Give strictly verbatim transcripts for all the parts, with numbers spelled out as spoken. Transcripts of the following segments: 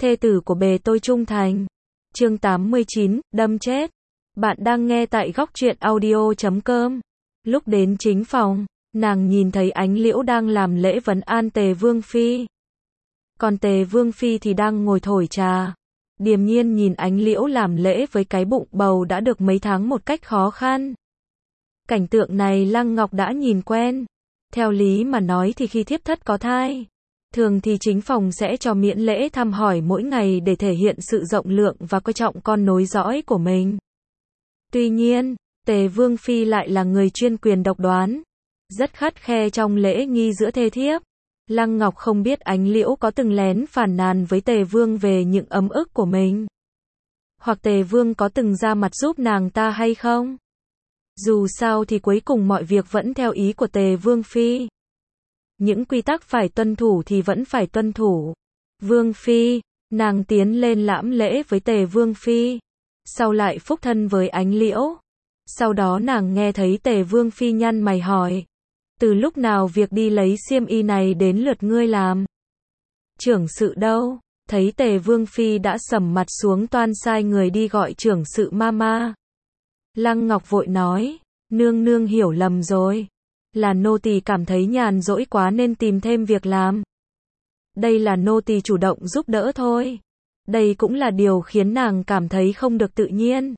thê tử của bề tôi trung thành. Chương tám mươi chín, đâm chết. Bạn đang nghe tại góc truyện audio chấm com. Lúc đến chính phòng, nàng nhìn thấy Ánh Liễu đang làm lễ vấn an Tề Vương Phi. Còn Tề Vương Phi thì đang ngồi thổi trà. Điềm nhiên nhìn Ánh Liễu làm lễ với cái bụng bầu đã được mấy tháng một cách khó khăn. Cảnh tượng này Lăng Ngọc đã nhìn quen. Theo lý mà nói thì khi thiếp thất có thai, thường thì chính phòng sẽ cho miễn lễ thăm hỏi mỗi ngày để thể hiện sự rộng lượng và coi trọng con nối dõi của mình. Tuy nhiên, Tề Vương Phi lại là người chuyên quyền độc đoán, rất khắt khe trong lễ nghi giữa thê thiếp. Lăng Ngọc không biết Ánh Liễu có từng lén phàn nàn với Tề Vương về những ấm ức của mình, hoặc Tề Vương có từng ra mặt giúp nàng ta hay không. Dù sao thì cuối cùng mọi việc vẫn theo ý của Tề Vương Phi. Những quy tắc phải tuân thủ thì vẫn phải tuân thủ. Vương Phi, nàng tiến lên lãm lễ với Tề Vương Phi, sau lại phúc thân với Ánh Liễu. Sau đó nàng nghe thấy Tề Vương Phi nhăn mày hỏi, từ lúc nào việc đi lấy xiêm y này đến lượt ngươi làm? Trưởng sự đâu? Thấy Tề Vương Phi đã sầm mặt xuống toan sai người đi gọi trưởng sự mama. Lăng Ngọc vội nói, nương nương hiểu lầm rồi. Là nô tỳ cảm thấy nhàn rỗi quá nên tìm thêm việc làm. Đây là nô tỳ chủ động giúp đỡ thôi. Đây cũng là điều khiến nàng cảm thấy không được tự nhiên.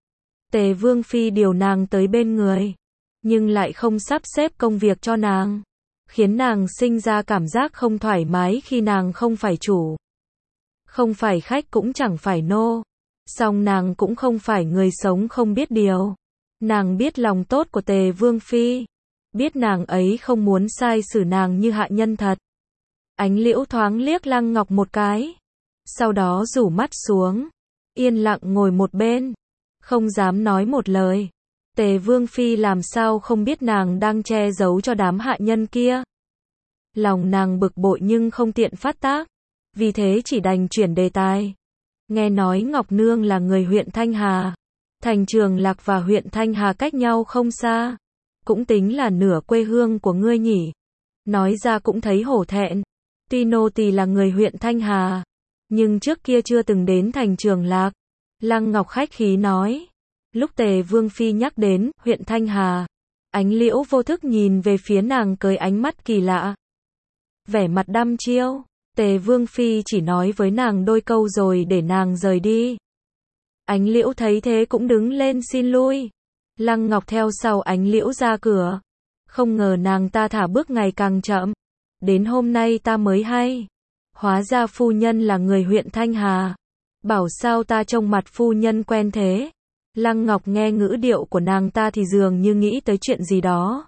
Tề Vương Phi điều nàng tới bên người, nhưng lại không sắp xếp công việc cho nàng, khiến nàng sinh ra cảm giác không thoải mái khi nàng không phải chủ. Không phải khách cũng chẳng phải nô. Song nàng cũng không phải người sống không biết điều. Nàng biết lòng tốt của Tề Vương Phi, biết nàng ấy không muốn sai xử nàng như hạ nhân thật. Ánh Liễu thoáng liếc Lăng Ngọc một cái, sau đó rủ mắt xuống, yên lặng ngồi một bên, không dám nói một lời. Tề Vương Phi làm sao không biết nàng đang che giấu cho đám hạ nhân kia. Lòng nàng bực bội nhưng không tiện phát tác, vì thế chỉ đành chuyển đề tài. Nghe nói Ngọc Nương là người huyện Thanh Hà. Thành Trường Lạc và huyện Thanh Hà cách nhau không xa, cũng tính là nửa quê hương của ngươi nhỉ. Nói ra cũng thấy hổ thẹn. Tuy nô tỳ là người huyện Thanh Hà, nhưng trước kia chưa từng đến Thành Trường Lạc. Lăng Ngọc khách khí nói. Lúc Tề Vương Phi nhắc đến huyện Thanh Hà, Ánh Liễu vô thức nhìn về phía nàng với ánh mắt kỳ lạ, vẻ mặt đăm chiêu. Tề Vương Phi chỉ nói với nàng đôi câu rồi để nàng rời đi. Ánh Liễu thấy thế cũng đứng lên xin lui. Lăng Ngọc theo sau Ánh Liễu ra cửa. Không ngờ nàng ta thả bước ngày càng chậm. Đến hôm nay ta mới hay. Hóa ra phu nhân là người huyện Thanh Hà. Bảo sao ta trông mặt phu nhân quen thế. Lăng Ngọc nghe ngữ điệu của nàng ta thì dường như nghĩ tới chuyện gì đó.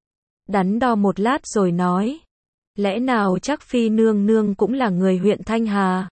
Đắn đo một lát rồi nói. Lẽ nào chắc Phi nương nương cũng là người huyện Thanh Hà?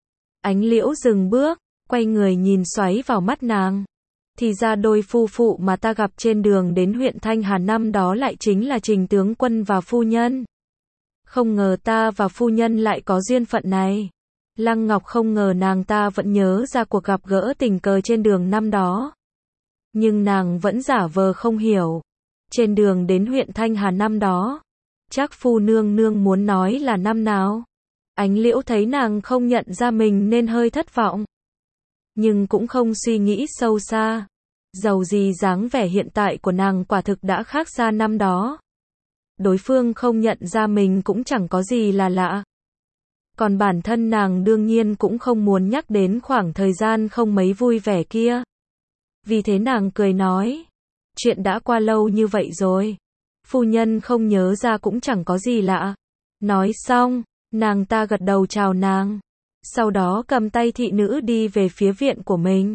Ánh Liễu dừng bước, quay người nhìn xoáy vào mắt nàng. Thì ra đôi phu phụ mà ta gặp trên đường đến huyện Thanh Hà năm đó lại chính là Trình tướng quân và phu nhân. Không ngờ ta và phu nhân lại có duyên phận này. Lăng Ngọc không ngờ nàng ta vẫn nhớ ra cuộc gặp gỡ tình cờ trên đường năm đó. Nhưng nàng vẫn giả vờ không hiểu. Trên đường đến huyện Thanh Hà năm đó, chắc phu nương nương muốn nói là năm nào? Ánh Liễu thấy nàng không nhận ra mình nên hơi thất vọng, nhưng cũng không suy nghĩ sâu xa. Dầu gì dáng vẻ hiện tại của nàng quả thực đã khác xa năm đó. Đối phương không nhận ra mình cũng chẳng có gì là lạ. Còn bản thân nàng đương nhiên cũng không muốn nhắc đến khoảng thời gian không mấy vui vẻ kia. Vì thế nàng cười nói, chuyện đã qua lâu như vậy rồi, phu nhân không nhớ ra cũng chẳng có gì lạ. Nói xong, nàng ta gật đầu chào nàng, sau đó cầm tay thị nữ đi về phía viện của mình.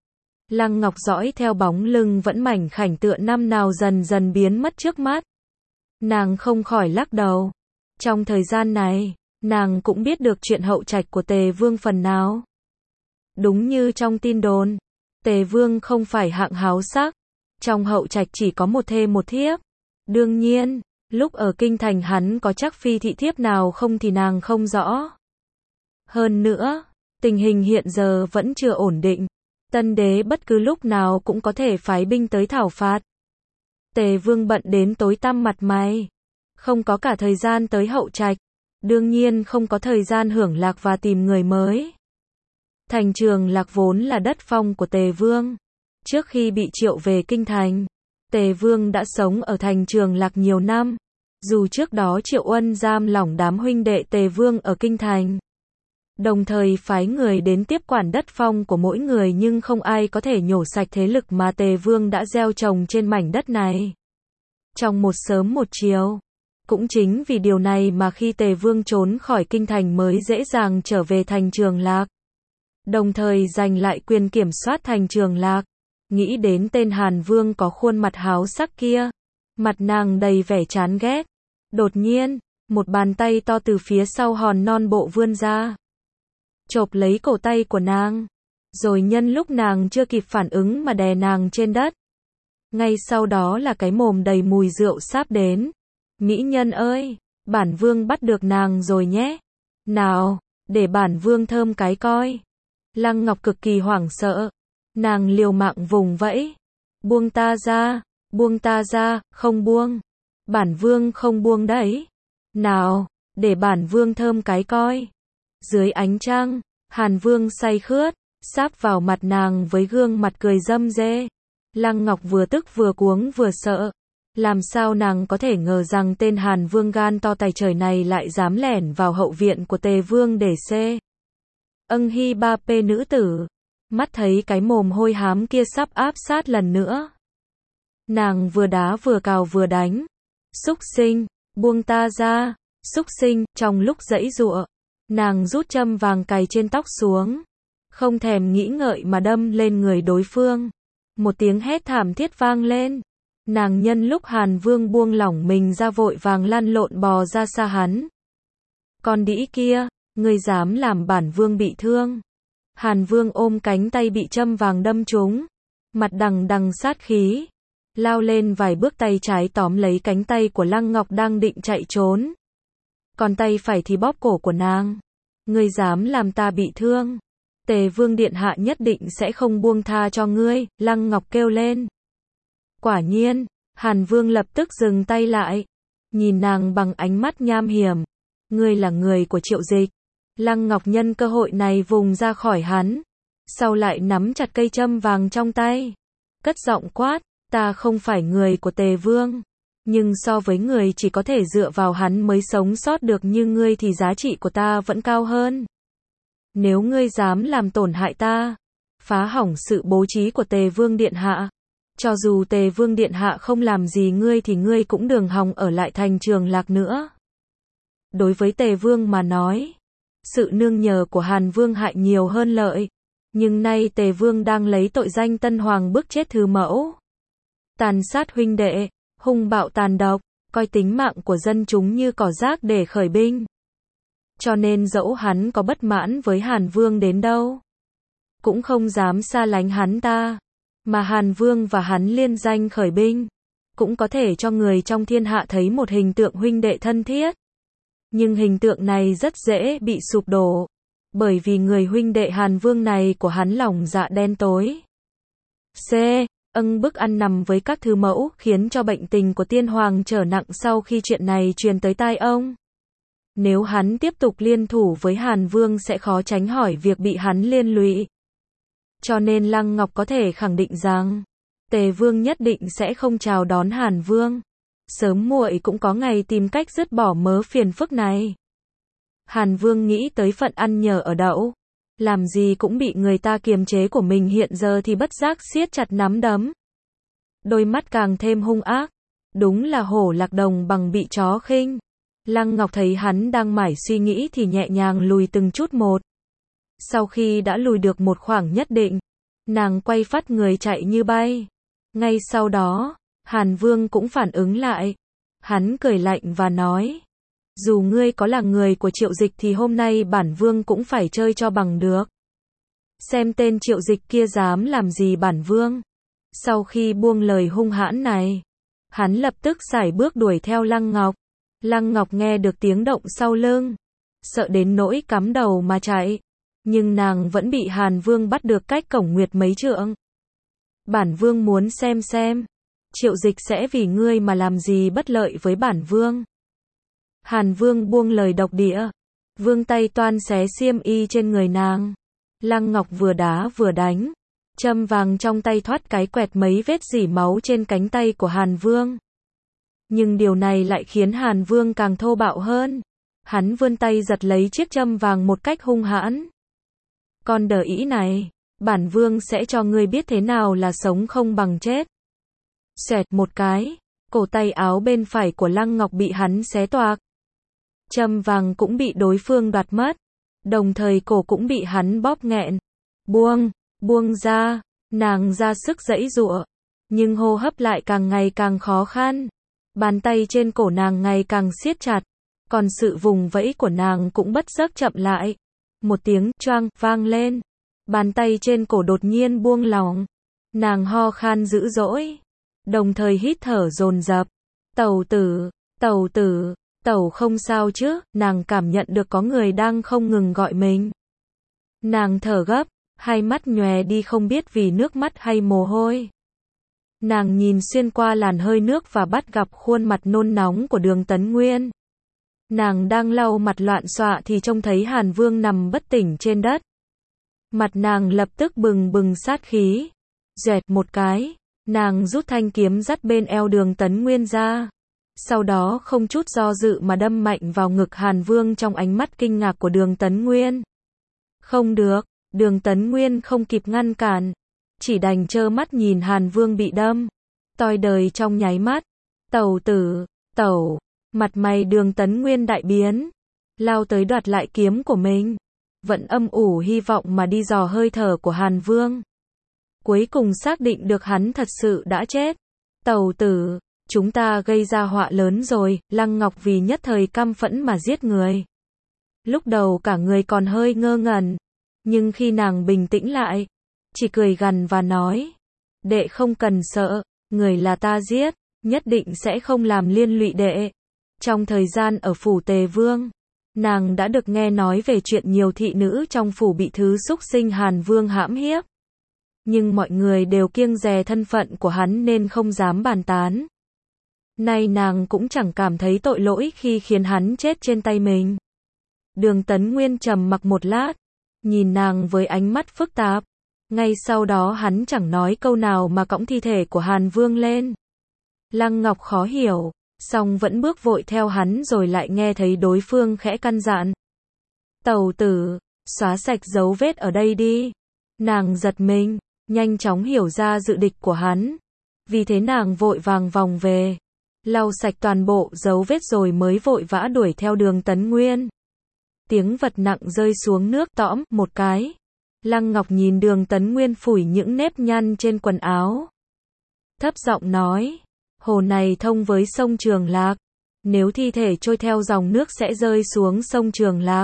Lăng Ngọc dõi theo bóng lưng vẫn mảnh khảnh tựa năm nào dần dần biến mất trước mắt. Nàng không khỏi lắc đầu. Trong thời gian này, nàng cũng biết được chuyện hậu trạch của Tề Vương phần nào. Đúng như trong tin đồn, Tề Vương không phải hạng háo sắc. Trong hậu trạch chỉ có một thê một thiếp. Đương nhiên, lúc ở kinh thành hắn có chắc phi thị thiếp nào không thì nàng không rõ. Hơn nữa, tình hình hiện giờ vẫn chưa ổn định. Tân đế bất cứ lúc nào cũng có thể phái binh tới thảo phạt. Tề Vương bận đến tối tăm mặt mày, không có cả thời gian tới hậu trạch. đương nhiên không có thời gian hưởng lạc và tìm người mới. Thành Trường Lạc vốn là đất phong của Tề Vương. Trước khi bị triệu về kinh thành, Tề Vương đã sống ở thành Trường Lạc nhiều năm. Dù trước đó Triệu Uân giam lỏng đám huynh đệ Tề Vương ở kinh thành, đồng thời phái người đến tiếp quản đất phong của mỗi người, nhưng không ai có thể nhổ sạch thế lực mà Tề Vương đã gieo trồng trên mảnh đất này. Trong một sớm một chiều, cũng chính vì điều này mà khi Tề Vương trốn khỏi kinh thành mới dễ dàng trở về thành Trường Lạc, đồng thời giành lại quyền kiểm soát thành Trường Lạc. Nghĩ đến tên Hàn Vương có khuôn mặt háo sắc kia, mặt nàng đầy vẻ chán ghét. Đột nhiên, một bàn tay to từ phía sau hòn non bộ vươn ra, chộp lấy cổ tay của nàng, rồi nhân lúc nàng chưa kịp phản ứng mà đè nàng trên đất. Ngay sau đó là cái mồm đầy mùi rượu sáp đến. Mỹ nhân ơi, bản vương bắt được nàng rồi nhé. Nào, để bản vương thơm cái coi. Lăng Ngọc cực kỳ hoảng sợ. Nàng liều mạng vùng vẫy. Buông ta ra, buông ta ra, không buông. Bản vương không buông đấy. Nào, để bản vương thơm cái coi. Dưới ánh trăng, Hàn Vương say khướt, sáp vào mặt nàng với gương mặt cười râm rê. Lăng Ngọc vừa tức vừa cuống vừa sợ. Làm sao nàng có thể ngờ rằng tên Hàn Vương gan to tài trời này lại dám lẻn vào hậu viện của Tề Vương để xê. Âng hi ba pê nữ tử. Mắt thấy cái mồm hôi hám kia sắp áp sát lần nữa. Nàng vừa đá vừa cào vừa đánh. Xúc sinh, buông ta ra. Xúc sinh, trong lúc giãy giụa, nàng rút châm vàng cài trên tóc xuống. Không thèm nghĩ ngợi mà đâm lên người đối phương. Một tiếng hét thảm thiết vang lên. Nàng nhân lúc Hàn Vương buông lỏng mình ra vội vàng lăn lộn bò ra xa hắn. Con đĩ kia, ngươi dám làm bản vương bị thương. Hàn Vương ôm cánh tay bị châm vàng đâm trúng, mặt đằng đằng sát khí, lao lên vài bước, tay trái tóm lấy cánh tay của Lăng Ngọc đang định chạy trốn. Còn tay phải thì bóp cổ của nàng. Ngươi dám làm ta bị thương, Tề Vương điện hạ nhất định sẽ không buông tha cho ngươi, Lăng Ngọc kêu lên. Quả nhiên, Hàn Vương lập tức dừng tay lại, nhìn nàng bằng ánh mắt nham hiểm. Ngươi là người của Triệu Dịch. Lăng Ngọc nhân cơ hội này vùng ra khỏi hắn, sau lại nắm chặt cây châm vàng trong tay, cất giọng quát, ta không phải người của Tề Vương, nhưng so với người chỉ có thể dựa vào hắn mới sống sót được như ngươi thì giá trị của ta vẫn cao hơn. Nếu ngươi dám làm tổn hại ta, phá hỏng sự bố trí của Tề Vương điện hạ, cho dù Tề Vương điện hạ không làm gì ngươi thì ngươi cũng đừng hòng ở lại thành Trường Lạc nữa. Đối với Tề Vương mà nói, sự nương nhờ của Hàn Vương hại nhiều hơn lợi, nhưng nay Tề Vương đang lấy tội danh Tân Hoàng bức chết thứ mẫu, tàn sát huynh đệ, hung bạo tàn độc, coi tính mạng của dân chúng như cỏ rác để khởi binh. Cho nên dẫu hắn có bất mãn với Hàn Vương đến đâu, cũng không dám xa lánh hắn ta, mà Hàn Vương và hắn liên danh khởi binh, cũng có thể cho người trong thiên hạ thấy một hình tượng huynh đệ thân thiết. Nhưng hình tượng này rất dễ bị sụp đổ, bởi vì người huynh đệ Hàn Vương này của hắn lòng dạ đen tối. C. Âng bức ăn nằm với các thứ mẫu khiến cho bệnh tình của tiên hoàng trở nặng sau khi chuyện này truyền tới tai ông. Nếu hắn tiếp tục liên thủ với Hàn Vương sẽ khó tránh khỏi việc bị hắn liên lụy. Cho nên Lăng Ngọc có thể khẳng định rằng, Tề Vương nhất định sẽ không chào đón Hàn Vương. Sớm muộn cũng có ngày tìm cách dứt bỏ mớ phiền phức này. Hàn Vương nghĩ tới phận ăn nhờ ở đậu, làm gì cũng bị người ta kiềm chế của mình, hiện giờ thì bất giác siết chặt nắm đấm. Đôi mắt càng thêm hung ác, đúng là hổ lạc đồng bằng bị chó khinh. Lăng Ngọc thấy hắn đang mải suy nghĩ thì nhẹ nhàng lùi từng chút một. Sau khi đã lùi được một khoảng nhất định, nàng quay phắt người chạy như bay. Ngay sau đó, Hàn Vương cũng phản ứng lại. Hắn cười lạnh và nói, dù ngươi có là người của Triệu Dịch thì hôm nay bản vương cũng phải chơi cho bằng được. Xem tên Triệu Dịch kia dám làm gì bản vương. Sau khi buông lời hung hãn này, hắn lập tức sải bước đuổi theo Lăng Ngọc. Lăng Ngọc nghe được tiếng động sau lưng, sợ đến nỗi cắm đầu mà chạy, nhưng nàng vẫn bị Hàn Vương bắt được cách cổng nguyệt mấy trượng. Bản vương muốn xem xem, Triệu Dịch sẽ vì ngươi mà làm gì bất lợi với bản vương. Hàn Vương buông lời độc địa, vương tay toan xé xiêm y trên người nàng. Lăng Ngọc vừa đá vừa đánh, châm vàng trong tay thoát cái quẹt mấy vết rỉ máu trên cánh tay của Hàn Vương. Nhưng điều này lại khiến Hàn Vương càng thô bạo hơn. Hắn vươn tay giật lấy chiếc châm vàng một cách hung hãn. Con đờ ĩ này, bản vương sẽ cho ngươi biết thế nào là sống không bằng chết. Xoẹt một cái, cổ tay áo bên phải của Lăng Ngọc bị hắn xé toạc. Châm vàng cũng bị đối phương đoạt mất, đồng thời cổ cũng bị hắn bóp nghẹn. Buông, buông ra, nàng ra sức giãy giụa, nhưng hô hấp lại càng ngày càng khó khăn. Bàn tay trên cổ nàng ngày càng siết chặt, còn sự vùng vẫy của nàng cũng bất giác chậm lại. Một tiếng choang vang lên, bàn tay trên cổ đột nhiên buông lỏng. Nàng ho khan dữ dỗi, đồng thời hít thở dồn dập. Tẩu tử, tẩu tử, tẩu không sao chứ? Nàng cảm nhận được có người đang không ngừng gọi mình. Nàng thở gấp, hai mắt nhòe đi không biết vì nước mắt hay mồ hôi. Nàng nhìn xuyên qua làn hơi nước và bắt gặp khuôn mặt nôn nóng của Đường Tấn Nguyên. Nàng đang lau mặt loạn xọa thì trông thấy Hàn Vương nằm bất tỉnh trên đất. Mặt nàng lập tức bừng bừng sát khí. Dẹt một cái, nàng rút thanh kiếm dắt bên eo Đường Tấn Nguyên ra. Sau đó không chút do dự mà đâm mạnh vào ngực Hàn Vương trong ánh mắt kinh ngạc của Đường Tấn Nguyên. Không được, Đường Tấn Nguyên không kịp ngăn cản, chỉ đành trơ mắt nhìn Hàn Vương bị đâm. Toi đời trong nháy mắt. Tẩu tử, tẩu, mặt mày Đường Tấn Nguyên đại biến, lao tới đoạt lại kiếm của mình, vẫn âm ủ hy vọng mà đi dò hơi thở của Hàn Vương. Cuối cùng xác định được hắn thật sự đã chết. Tẩu tử, chúng ta gây ra họa lớn rồi. Lăng Ngọc vì nhất thời căm phẫn mà giết người. Lúc đầu cả người còn hơi ngơ ngẩn, nhưng khi nàng bình tĩnh lại, chỉ cười gằn và nói, đệ không cần sợ, người là ta giết, nhất định sẽ không làm liên lụy đệ. Trong thời gian ở phủ Tề Vương, nàng đã được nghe nói về chuyện nhiều thị nữ trong phủ bị thứ xúc sinh Hàn Vương hãm hiếp. Nhưng mọi người đều kiêng dè thân phận của hắn nên không dám bàn tán. Nay nàng cũng chẳng cảm thấy tội lỗi khi khiến hắn chết trên tay mình. Đường Tấn Nguyên trầm mặc một lát, nhìn nàng với ánh mắt phức tạp. Ngay sau đó hắn chẳng nói câu nào mà cõng thi thể của Hàn Vương lên. Lăng Ngọc khó hiểu, song vẫn bước vội theo hắn rồi lại nghe thấy đối phương khẽ căn dặn. Tẩu tử, xóa sạch dấu vết ở đây đi. Nàng giật mình, nhanh chóng hiểu ra dự định của hắn. Vì thế nàng vội vàng vòng về, lau sạch toàn bộ dấu vết rồi mới vội vã đuổi theo Đường Tấn Nguyên. Tiếng vật nặng rơi xuống nước tõm một cái. Lăng Ngọc nhìn Đường Tấn Nguyên phủi những nếp nhăn trên quần áo, thấp giọng nói, hồ này thông với sông Trường Lạc, nếu thi thể trôi theo dòng nước sẽ rơi xuống sông Trường Lạc.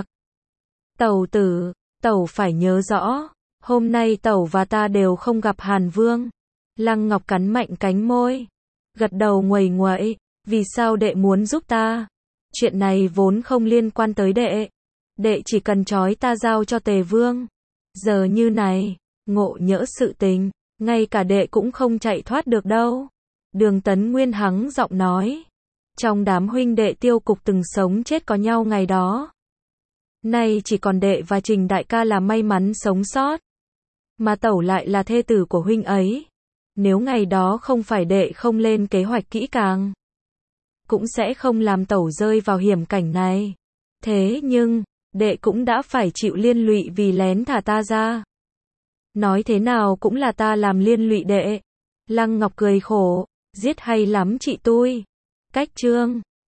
Tẩu tử, tẩu phải nhớ rõ, hôm nay tẩu và ta đều không gặp Hàn Vương. Lăng Ngọc cắn mạnh cánh môi, gật đầu nguầy nguậy, vì sao đệ muốn giúp ta? Chuyện này vốn không liên quan tới đệ, đệ chỉ cần trói ta giao cho Tề Vương. Giờ như này, ngộ nhỡ sự tình, ngay cả đệ cũng không chạy thoát được đâu. Đường Tấn Nguyên hắng giọng nói, trong đám huynh đệ tiêu cục từng sống chết có nhau ngày đó. Nay chỉ còn đệ và Trình đại ca là may mắn sống sót. Mà tẩu lại là thê tử của huynh ấy. Nếu ngày đó không phải đệ không lên kế hoạch kỹ càng, cũng sẽ không làm tẩu rơi vào hiểm cảnh này. Thế nhưng, đệ cũng đã phải chịu liên lụy vì lén thả ta ra. Nói thế nào cũng là ta làm liên lụy đệ. Lăng Ngọc cười khổ, giết hay lắm chị tui. Cách chương